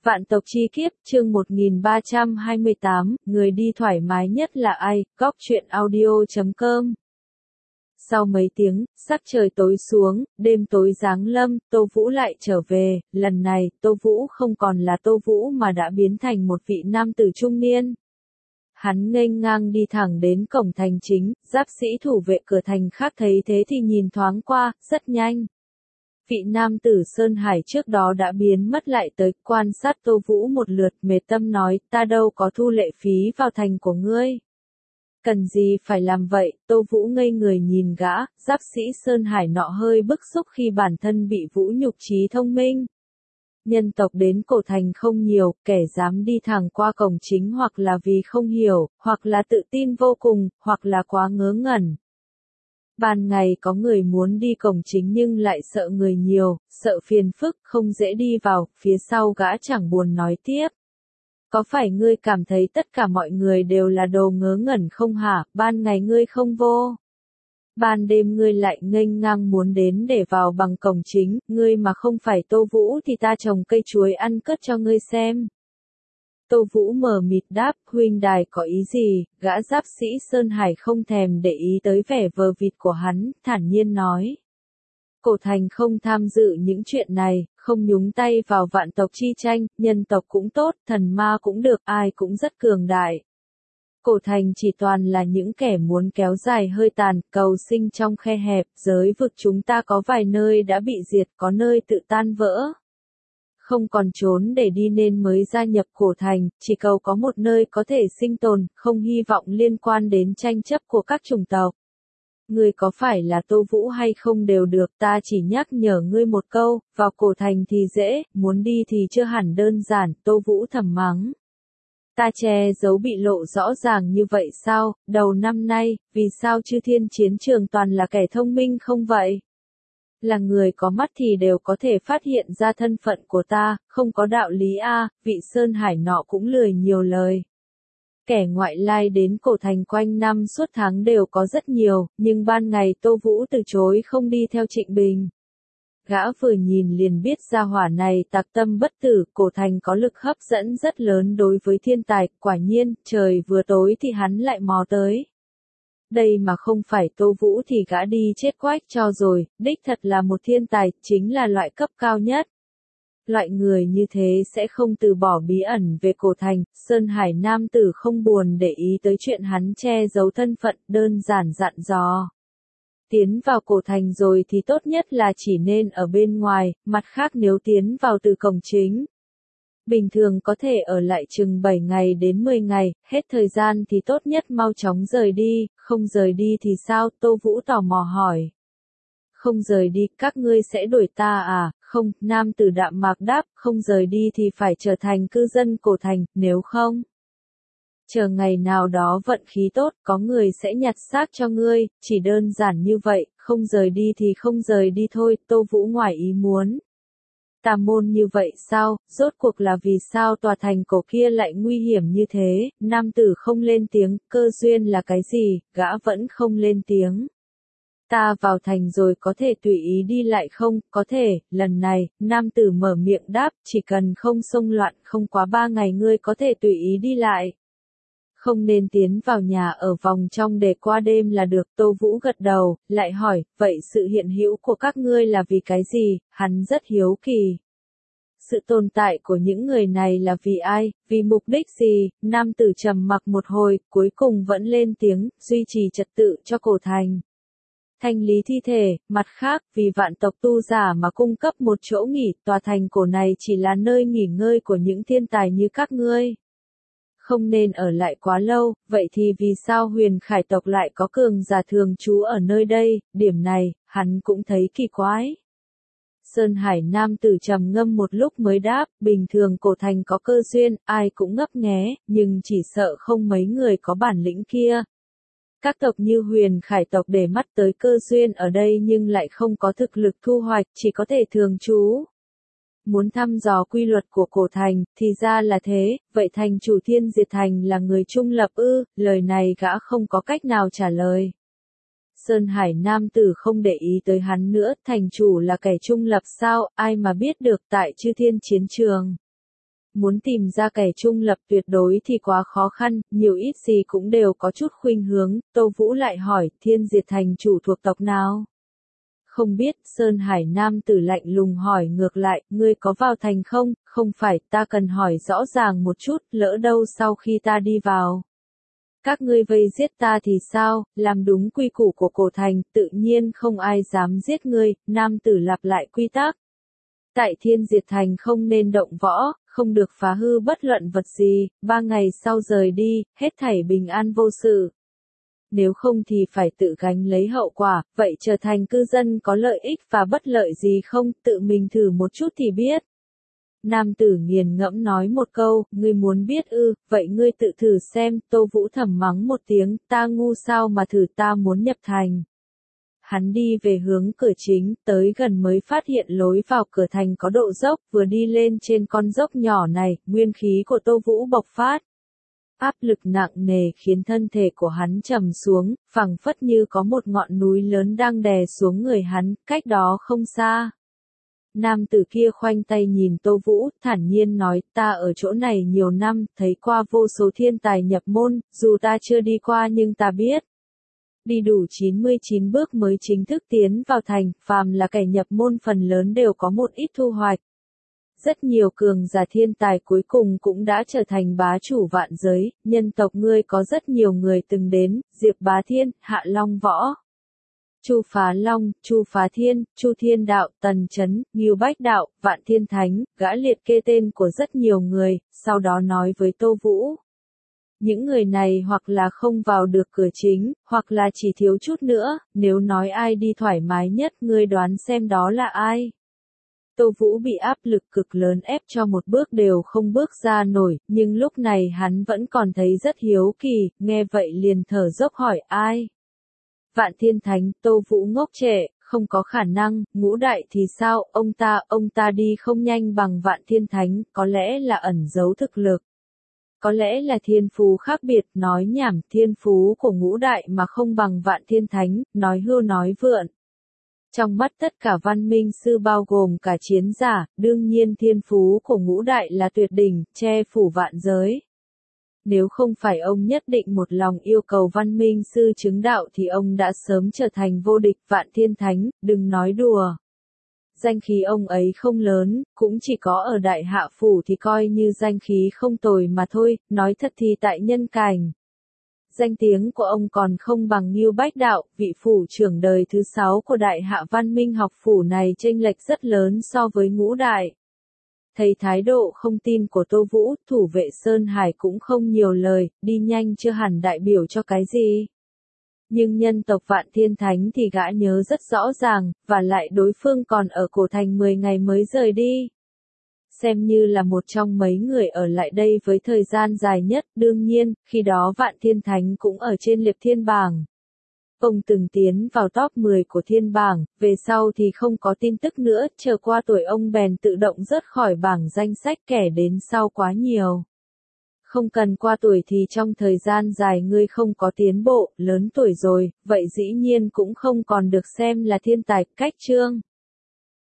Vạn tộc chi kiếp, chương 1328, người đi thoải mái nhất là ai, góc truyện audio.com. Sau mấy tiếng, sắc trời tối xuống, đêm tối giáng lâm, Tô Vũ lại trở về, lần này, Tô Vũ không còn là Tô Vũ mà đã biến thành một vị nam tử trung niên. Hắn nghênh ngang đi thẳng đến cổng thành chính, giáp sĩ thủ vệ cửa thành khác thấy thế thì nhìn thoáng qua, rất nhanh. Vị nam tử Sơn Hải trước đó đã biến mất lại tới, quan sát Tô Vũ một lượt, mệt tâm nói, ta đâu có thu lệ phí vào thành của ngươi. Cần gì phải làm vậy, Tô Vũ ngây người nhìn gã, giáp sĩ Sơn Hải nọ hơi bức xúc khi bản thân bị Vũ nhục trí thông minh. Nhân tộc đến cổ thành không nhiều, kẻ dám đi thẳng qua cổng chính hoặc là vì không hiểu, hoặc là tự tin vô cùng, hoặc là quá ngớ ngẩn. Ban ngày có người muốn đi cổng chính nhưng lại sợ người nhiều, sợ phiền phức, không dễ đi vào, phía sau gã chẳng buồn nói tiếp. Có phải ngươi cảm thấy tất cả mọi người đều là đồ ngớ ngẩn không hả, ban ngày ngươi không vô? Ban đêm ngươi lại nghênh ngang muốn đến để vào bằng cổng chính, ngươi mà không phải Tô Vũ thì ta trồng cây chuối ăn cất cho ngươi xem. Tô Vũ mờ mịt đáp, huynh đài có ý gì, gã giáp sĩ Sơn Hải không thèm để ý tới vẻ vờ vịt của hắn, thản nhiên nói. Cổ thành không tham dự những chuyện này, không nhúng tay vào vạn tộc chi tranh, nhân tộc cũng tốt, thần ma cũng được, ai cũng rất cường đại. Cổ thành chỉ toàn là những kẻ muốn kéo dài hơi tàn, cầu sinh trong khe hẹp, giới vực chúng ta có vài nơi đã bị diệt, có nơi tự tan vỡ. Không còn trốn để đi nên mới gia nhập cổ thành, chỉ cầu có một nơi có thể sinh tồn, không hy vọng liên quan đến tranh chấp của các chủng tộc. Ngươi có phải là Tô Vũ hay không đều được, ta chỉ nhắc nhở ngươi một câu, vào cổ thành thì dễ, muốn đi thì chưa hẳn đơn giản, Tô Vũ thầm mắng. Ta che giấu bị lộ rõ ràng như vậy sao, đầu năm nay, vì sao chư thiên chiến trường toàn là kẻ thông minh không vậy? Là người có mắt thì đều có thể phát hiện ra thân phận của ta, không có đạo lý a, vị Sơn Hải nọ cũng lười nhiều lời. Kẻ ngoại lai đến cổ thành quanh năm suốt tháng đều có rất nhiều, nhưng ban ngày Tô Vũ từ chối không đi theo Trịnh Bình. Gã vừa nhìn liền biết gia hỏa này tạc tâm bất tử, cổ thành có lực hấp dẫn rất lớn đối với thiên tài, quả nhiên, trời vừa tối thì hắn lại mò tới. Đây mà không phải Tô Vũ thì gã đi chết quách cho rồi, đích thật là một thiên tài, chính là loại cấp cao nhất. Loại người như thế sẽ không từ bỏ bí ẩn về cổ thành, Sơn Hải nam tử không buồn để ý tới chuyện hắn che giấu thân phận, đơn giản dặn dò. Tiến vào cổ thành rồi thì tốt nhất là chỉ nên ở bên ngoài, mặt khác nếu tiến vào từ cổng chính. Bình thường có thể ở lại chừng 7 ngày đến 10 ngày, hết thời gian thì tốt nhất mau chóng rời đi, không rời đi thì sao, Tô Vũ tò mò hỏi. Không rời đi, các ngươi sẽ đuổi ta à, không, nam tử đạm mạc đáp, không rời đi thì phải trở thành cư dân cổ thành, nếu không. Chờ ngày nào đó vận khí tốt, có người sẽ nhặt xác cho ngươi, chỉ đơn giản như vậy, không rời đi thì không rời đi thôi, Tô Vũ ngoài ý muốn. Tà môn như vậy sao, rốt cuộc là vì sao tòa thành cổ kia lại nguy hiểm như thế, nam tử không lên tiếng, cơ duyên là cái gì, gã vẫn không lên tiếng. Ta vào thành rồi có thể tùy ý đi lại không, có thể, lần này, nam tử mở miệng đáp, chỉ cần không xông loạn, không quá 3 ngày ngươi có thể tùy ý đi lại. Không nên tiến vào nhà ở vòng trong để qua đêm là được, Tô Vũ gật đầu, lại hỏi, vậy sự hiện hữu của các ngươi là vì cái gì, hắn rất hiếu kỳ. Sự tồn tại của những người này là vì ai, vì mục đích gì, nam tử trầm mặc một hồi, cuối cùng vẫn lên tiếng, duy trì trật tự cho cổ thành. Thanh lý thi thể, mặt khác, vì vạn tộc tu giả mà cung cấp một chỗ nghỉ, tòa thành cổ này chỉ là nơi nghỉ ngơi của những thiên tài như các ngươi. Không nên ở lại quá lâu, vậy thì vì sao Huyền Khải tộc lại có cường giả thường trú ở nơi đây, điểm này, hắn cũng thấy kỳ quái. Sơn Hải nam tử trầm ngâm một lúc mới đáp, bình thường cổ thành có cơ duyên, ai cũng ngấp nghé, nhưng chỉ sợ không mấy người có bản lĩnh kia. Các tộc như Huyền Khải tộc để mắt tới cơ duyên ở đây nhưng lại không có thực lực thu hoạch, chỉ có thể thường trú. Muốn thăm dò quy luật của cổ thành, thì ra là thế, vậy thành chủ Thiên Diệt Thành là người trung lập ư, lời này gã không có cách nào trả lời. Sơn Hải nam tử không để ý tới hắn nữa, thành chủ là kẻ trung lập sao, ai mà biết được tại chư thiên chiến trường. muốn tìm ra kẻ trung lập tuyệt đối thì quá khó khăn, nhiều ít gì cũng đều có chút khuynh hướng, Tô Vũ lại hỏi, Thiên Diệt Thành chủ thuộc tộc nào? Không biết, Sơn Hải Nam tử lạnh lùng hỏi ngược lại, ngươi có vào thành không? Không phải, ta cần hỏi rõ ràng một chút, lỡ đâu sau khi ta đi vào. Các ngươi vây giết ta thì sao, làm đúng quy củ của cổ thành, tự nhiên không ai dám giết ngươi, nam tử lặp lại quy tắc. Tại Thiên Diệt Thành không nên động võ, không được phá hư bất luận vật gì, 3 ngày sau rời đi, hết thảy bình an vô sự. Nếu không thì phải tự gánh lấy hậu quả, vậy trở thành cư dân có lợi ích và bất lợi gì không, tự mình thử một chút thì biết. Nam tử nghiền ngẫm nói một câu, ngươi muốn biết ư, vậy ngươi tự thử xem, Tô Vũ thầm mắng một tiếng, ta ngu sao mà thử, ta muốn nhập thành. Hắn đi về hướng cửa chính, tới gần mới phát hiện lối vào cửa thành có độ dốc, vừa đi lên trên con dốc nhỏ này, nguyên khí của Tô Vũ bộc phát. Áp lực nặng nề khiến thân thể của hắn trầm xuống, phẳng phất như có một ngọn núi lớn đang đè xuống người hắn, cách đó không xa. Nam tử kia khoanh tay nhìn Tô Vũ, thản nhiên nói, ta ở chỗ này nhiều năm, thấy qua vô số thiên tài nhập môn, dù ta chưa đi qua nhưng ta biết. Đi đủ 99 bước mới chính thức tiến vào thành, phàm là kẻ nhập môn phần lớn đều có một ít thu hoạch. Rất nhiều cường giả thiên tài cuối cùng cũng đã trở thành bá chủ vạn giới, nhân tộc ngươi có rất nhiều người từng đến, Diệp Bá Thiên, Hạ Long Võ. Chu Phá Long, Chu Phá Thiên, Chu Thiên Đạo, Tần Chấn, Ngưu Bách Đạo, Vạn Thiên Thánh, gã liệt kê tên của rất nhiều người, sau đó nói với Tô Vũ. Những người này hoặc là không vào được cửa chính, hoặc là chỉ thiếu chút nữa, nếu nói ai đi thoải mái nhất ngươi đoán xem đó là ai. Tô Vũ bị áp lực cực lớn ép cho một bước đều không bước ra nổi, nhưng lúc này hắn vẫn còn thấy rất hiếu kỳ, nghe vậy liền thở dốc hỏi ai. Vạn Thiên Thánh, Tô Vũ ngốc trệ, không có khả năng, Ngũ Đại thì sao, ông ta đi không nhanh bằng Vạn Thiên Thánh, có lẽ là ẩn giấu thực lực. Có lẽ là thiên phú khác biệt, nói nhảm, thiên phú của Ngũ Đại mà không bằng Vạn Thiên Thánh, nói hưu nói vượn. Trong mắt tất cả văn minh sư bao gồm cả chiến giả, đương nhiên thiên phú của Ngũ Đại là tuyệt đỉnh, che phủ vạn giới. Nếu không phải ông nhất định một lòng yêu cầu văn minh sư chứng đạo thì ông đã sớm trở thành vô địch Vạn Thiên Thánh, đừng nói đùa. Danh khí ông ấy không lớn, cũng chỉ có ở Đại Hạ Phủ thì coi như danh khí không tồi mà thôi, nói thật thì tại nhân cảnh. Danh tiếng của ông còn không bằng Ngưu Bách Đạo, vị phủ trưởng đời thứ 6 của Đại Hạ Văn Minh học phủ này chênh lệch rất lớn so với Ngũ Đại. Thấy thái độ không tin của Tô Vũ, thủ vệ Sơn Hải cũng không nhiều lời, đi nhanh chưa hẳn đại biểu cho cái gì. Nhưng nhân tộc Vạn Thiên Thánh thì gã nhớ rất rõ ràng, và lại đối phương còn ở cổ thành 10 ngày mới rời đi. Xem như là một trong mấy người ở lại đây với thời gian dài nhất, đương nhiên, khi đó Vạn Thiên Thánh cũng ở trên liệp thiên bảng. Ông từng tiến vào top 10 của thiên bảng, về sau thì không có tin tức nữa, chờ qua tuổi ông bèn tự động rớt khỏi bảng danh sách kẻ đến sau quá nhiều. Không cần qua tuổi thì trong thời gian dài ngươi không có tiến bộ, lớn tuổi rồi, vậy dĩ nhiên cũng không còn được xem là thiên tài, cách chương.